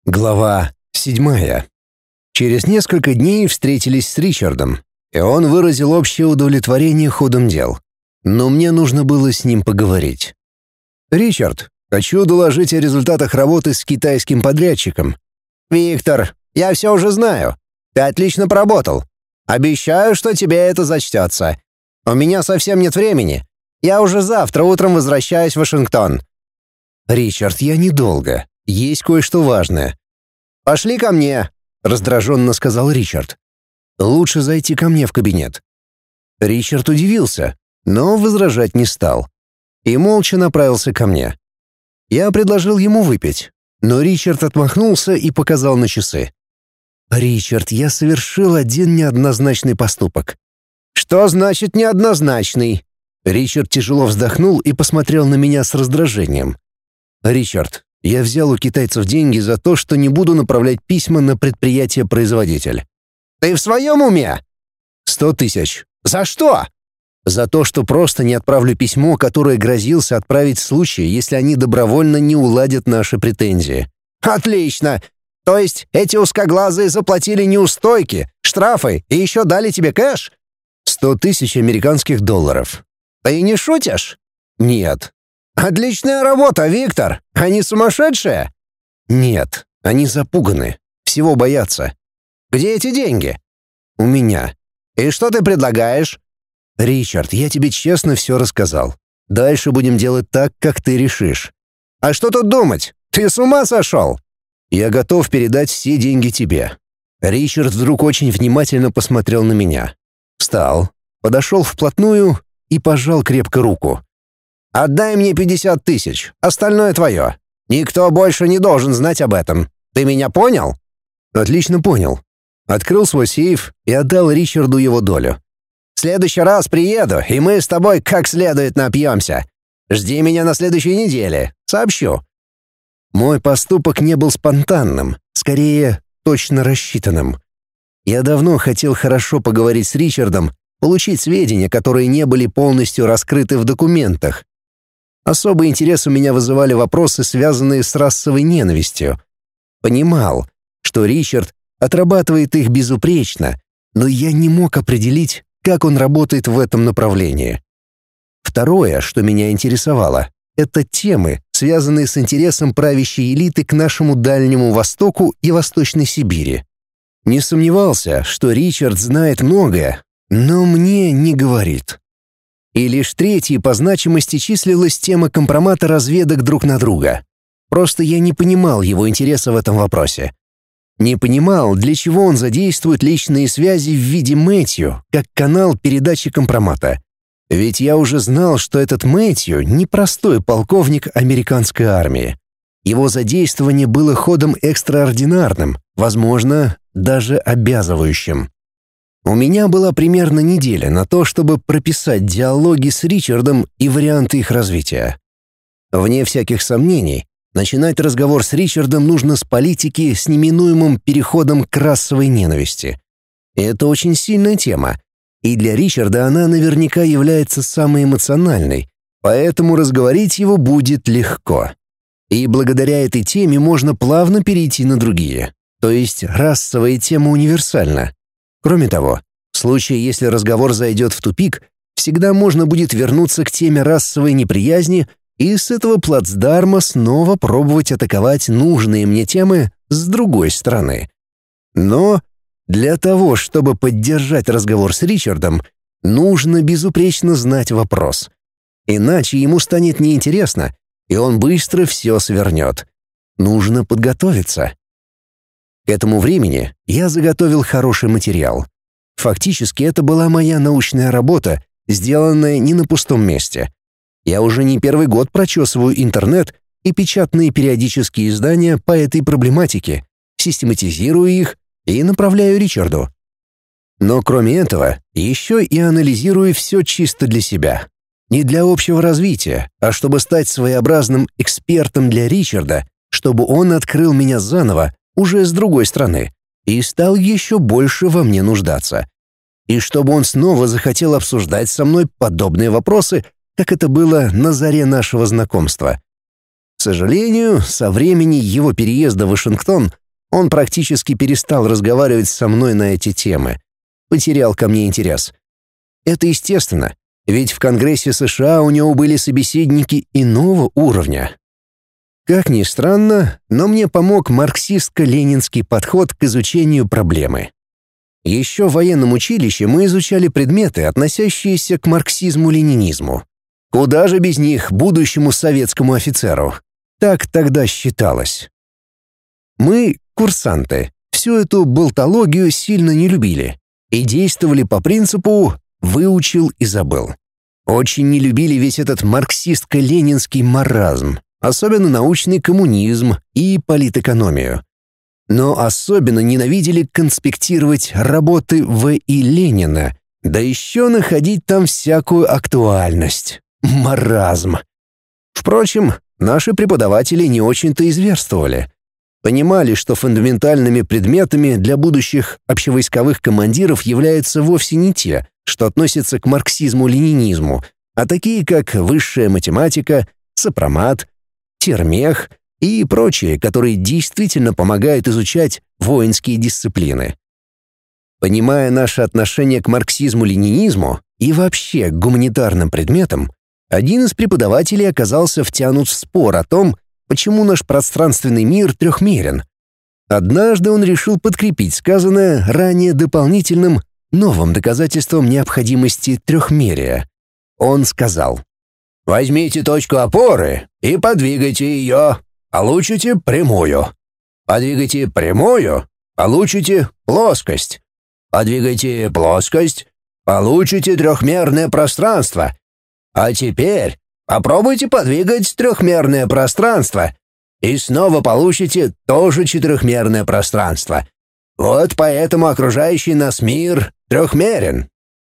Глава 7. Через несколько дней встретились с Ричардом, и он выразил общее удовлетворение ходом дел. Но мне нужно было с ним поговорить. «Ричард, хочу доложить о результатах работы с китайским подрядчиком». «Виктор, я все уже знаю. Ты отлично поработал. Обещаю, что тебе это зачтется. У меня совсем нет времени. Я уже завтра утром возвращаюсь в Вашингтон». «Ричард, я недолго. Есть кое-что важное». «Пошли ко мне», — раздраженно сказал Ричард. «Лучше зайти ко мне в кабинет». Ричард удивился, но возражать не стал. И молча направился ко мне. Я предложил ему выпить, но Ричард отмахнулся и показал на часы. «Ричард, я совершил один неоднозначный поступок». «Что значит неоднозначный?» Ричард тяжело вздохнул и посмотрел на меня с раздражением. «Ричард, я взял у китайцев деньги за то, что не буду направлять письма на предприятие-производитель». «Ты в своем уме?» 100 тысяч. «За что?» «За то, что просто не отправлю письмо, которое грозился отправить в случае, если они добровольно не уладят наши претензии». «Отлично! То есть эти узкоглазые заплатили неустойки, штрафы и еще дали тебе кэш?» 100 тысяч американских долларов. «Ты не шутишь?» «Нет». «Отличная работа, Виктор! Они сумасшедшие?» «Нет, они запуганы. Всего боятся». «Где эти деньги?» «У меня». «И что ты предлагаешь?» «Ричард, я тебе честно все рассказал. Дальше будем делать так, как ты решишь». «А что тут думать? Ты с ума сошел?» «Я готов передать все деньги тебе». Ричард вдруг очень внимательно посмотрел на меня. Встал, подошел вплотную и пожал крепко руку. «Отдай мне 50 тысяч, остальное твое. Никто больше не должен знать об этом. Ты меня понял?» «Отлично понял». Открыл свой сейф и отдал Ричарду его долю. «В следующий раз приеду, и мы с тобой как следует напьемся. Жди меня на следующей неделе, сообщу». Мой поступок не был спонтанным, скорее, точно рассчитанным. Я давно хотел хорошо поговорить с Ричардом, получить сведения, которые не были полностью раскрыты в документах. Особый интерес у меня вызывали вопросы, связанные с расовой ненавистью. Понимал, что Ричард отрабатывает их безупречно, но я не мог определить, как он работает в этом направлении. Второе, что меня интересовало, это темы, связанные с интересом правящей элиты к нашему Дальнему Востоку и Восточной Сибири. Не сомневался, что Ричард знает многое, но мне не говорит. И лишь третьей по значимости числилась тема компромата разведок друг на друга. Просто я не понимал его интереса в этом вопросе. Не понимал, для чего он задействует личные связи в виде Мэтью, как канал передачи компромата. Ведь я уже знал, что этот Мэтью — непростой полковник американской армии. Его задействование было ходом экстраординарным, возможно, даже обязывающим. У меня была примерно неделя на то, чтобы прописать диалоги с Ричардом и варианты их развития. Вне всяких сомнений, начинать разговор с Ричардом нужно с политики с неминуемым переходом к расовой ненависти. Это очень сильная тема, и для Ричарда она наверняка является самой эмоциональной, поэтому разговорить его будет легко. И благодаря этой теме можно плавно перейти на другие. То есть расовая тема универсальна. Кроме того, в случае, если разговор зайдет в тупик, всегда можно будет вернуться к теме расовой неприязни и с этого плацдарма снова пробовать атаковать нужные мне темы с другой стороны. Но для того, чтобы поддержать разговор с Ричардом, нужно безупречно знать вопрос. Иначе ему станет неинтересно, и он быстро все свернет. Нужно подготовиться. К этому времени я заготовил хороший материал. Фактически это была моя научная работа, сделанная не на пустом месте. Я уже не первый год прочесываю интернет и печатные периодические издания по этой проблематике, систематизирую их и направляю Ричарду. Но кроме этого, еще и анализирую все чисто для себя. Не для общего развития, а чтобы стать своеобразным экспертом для Ричарда, чтобы он открыл меня заново, уже с другой стороны, и стал еще больше во мне нуждаться. И чтобы он снова захотел обсуждать со мной подобные вопросы, как это было на заре нашего знакомства. К сожалению, со времени его переезда в Вашингтон он практически перестал разговаривать со мной на эти темы. Потерял ко мне интерес. Это естественно, ведь в Конгрессе США у него были собеседники иного уровня. Как ни странно, но мне помог марксистско-ленинский подход к изучению проблемы. Еще в военном училище мы изучали предметы, относящиеся к марксизму-ленинизму. Куда же без них будущему советскому офицеру? Так тогда считалось. Мы, курсанты, всю эту болтологию сильно не любили и действовали по принципу «выучил и забыл». Очень не любили весь этот марксистско-ленинский маразм, особенно научный коммунизм и политэкономию. Но особенно ненавидели конспектировать работы В.И. Ленина, да еще находить там всякую актуальность. Маразм. Впрочем, наши преподаватели не очень-то изверствовали. Понимали, что фундаментальными предметами для будущих общевойсковых командиров являются вовсе не те, что относятся к марксизму-ленинизму, а такие как высшая математика, сопромат, термех и прочие, которые действительно помогают изучать воинские дисциплины. Понимая наше отношение к марксизму-ленинизму и вообще к гуманитарным предметам, один из преподавателей оказался втянут в спор о том, почему наш пространственный мир трехмерен. Однажды он решил подкрепить сказанное ранее дополнительным новым доказательством необходимости трехмерия. Он сказал: «Возьмите точку опоры и подвигайте ее, получите прямую. Подвигайте прямую, получите плоскость. Подвигайте плоскость, получите трехмерное пространство. А теперь попробуйте подвигать трехмерное пространство, и снова получите тоже четырехмерное пространство. Вот поэтому окружающий нас мир трехмерен».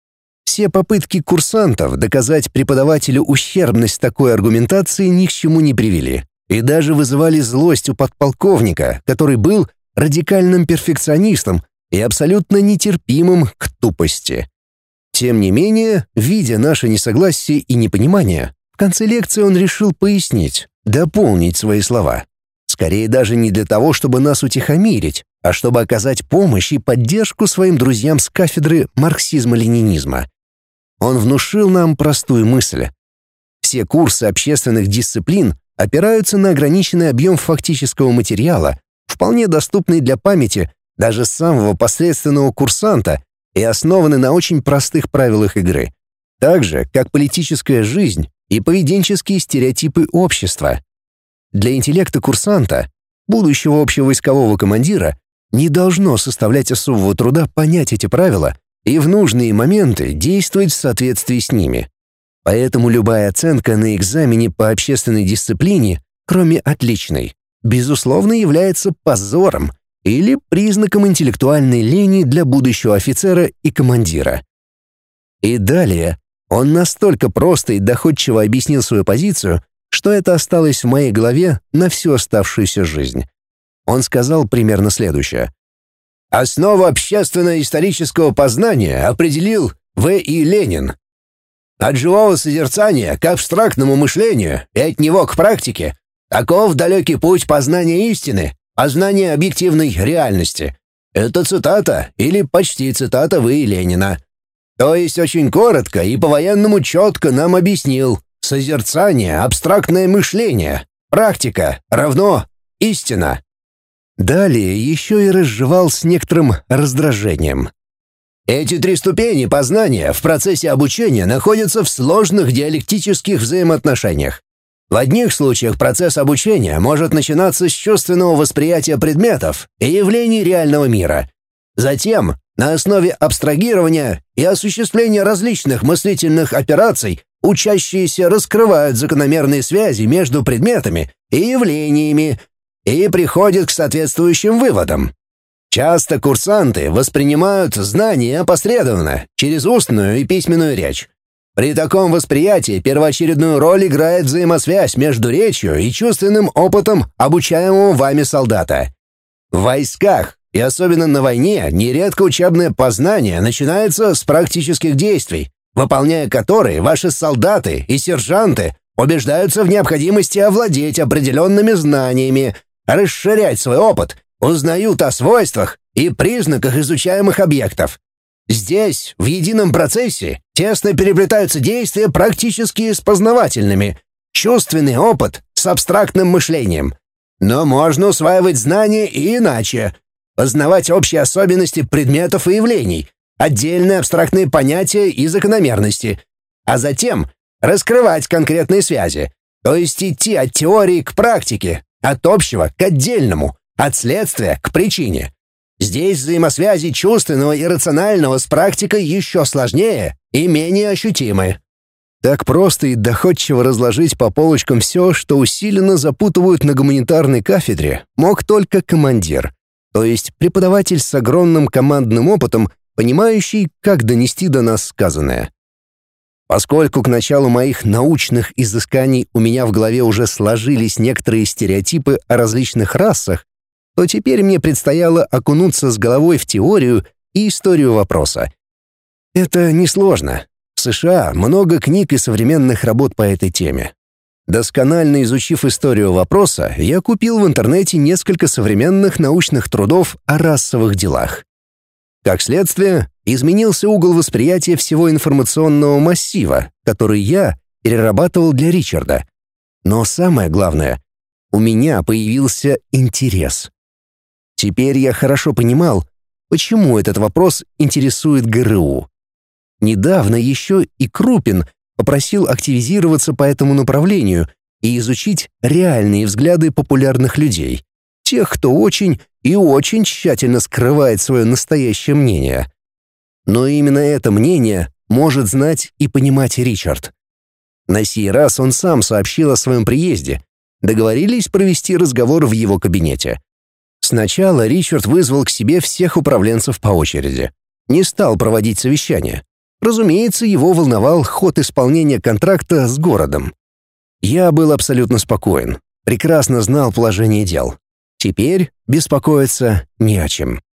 Все попытки курсантов доказать преподавателю ущербность такой аргументации ни к чему не привели и даже вызывали злость у подполковника, который был радикальным перфекционистом и абсолютно нетерпимым к тупости. Тем не менее, видя наше несогласие и непонимание, в конце лекции он решил пояснить, дополнить свои слова. Скорее даже не для того, чтобы нас утихомирить, а чтобы оказать помощь и поддержку своим друзьям с кафедры марксизма-ленинизма. Он внушил нам простую мысль. Все курсы общественных дисциплин опираются на ограниченный объем фактического материала, вполне доступный для памяти даже самого посредственного курсанта и основаны на очень простых правилах игры, так же, как политическая жизнь и поведенческие стереотипы общества. Для интеллекта курсанта, будущего общевойскового командира, не должно составлять особого труда понять эти правила и в нужные моменты действовать в соответствии с ними. Поэтому любая оценка на экзамене по общественной дисциплине, кроме отличной, безусловно является позором или признаком интеллектуальной лени для будущего офицера и командира. И далее он настолько просто и доходчиво объяснил свою позицию, что это осталось в моей голове на всю оставшуюся жизнь. Он сказал примерно следующее. «Основу общественно-исторического познания определил В.И. Ленин. От живого созерцания к абстрактному мышлению и от него к практике таков далекий путь познания истины, познания объективной реальности». Это цитата или почти цитата В.И. Ленина. То есть очень коротко и по-военному четко нам объяснил: созерцание, абстрактное мышление, практика равно истина. Далее еще и разжевал с некоторым раздражением. Эти три ступени познания в процессе обучения находятся в сложных диалектических взаимоотношениях. В одних случаях процесс обучения может начинаться с чувственного восприятия предметов и явлений реального мира. Затем, на основе абстрагирования и осуществления различных мыслительных операций, учащиеся раскрывают закономерные связи между предметами и явлениями и приходят к соответствующим выводам. Часто курсанты воспринимают знания опосредованно, через устную и письменную речь. При таком восприятии первоочередную роль играет взаимосвязь между речью и чувственным опытом обучаемого вами солдата. В войсках, и особенно на войне, нередко учебное познание начинается с практических действий, выполняя которые ваши солдаты и сержанты убеждаются в необходимости овладеть определенными знаниями, расширять свой опыт, узнают о свойствах и признаках изучаемых объектов. Здесь, в едином процессе, тесно переплетаются действия практически с познавательными, чувственный опыт с абстрактным мышлением. Но можно усваивать знания и иначе, познавать общие особенности предметов и явлений, отдельные абстрактные понятия и закономерности, а затем раскрывать конкретные связи, то есть идти от теории к практике, от общего к отдельному, от следствия к причине. Здесь взаимосвязи чувственного и рационального с практикой еще сложнее и менее ощутимы. Так просто и доходчиво разложить по полочкам все, что усиленно запутывают на гуманитарной кафедре, мог только командир, то есть преподаватель с огромным командным опытом, понимающий, как донести до нас сказанное. Поскольку к началу моих научных изысканий у меня в голове уже сложились некоторые стереотипы о различных расах, то теперь мне предстояло окунуться с головой в теорию и историю вопроса. Это несложно. В США много книг и современных работ по этой теме. Досконально изучив историю вопроса, я купил в интернете несколько современных научных трудов о расовых делах. Как следствие, изменился угол восприятия всего информационного массива, который я перерабатывал для Ричарда. Но самое главное, у меня появился интерес. Теперь я хорошо понимал, почему этот вопрос интересует ГРУ. Недавно еще и Крупин попросил активизироваться по этому направлению и изучить реальные взгляды популярных людей, тех, кто очень и очень тщательно скрывает свое настоящее мнение. Но именно это мнение может знать и понимать Ричард. На сей раз он сам сообщил о своем приезде. Договорились провести разговор в его кабинете. Сначала Ричард вызвал к себе всех управленцев по очереди. Не стал проводить совещание. Разумеется, его волновал ход исполнения контракта с городом. Я был абсолютно спокоен, прекрасно знал положение дел. Теперь беспокоиться не о чем.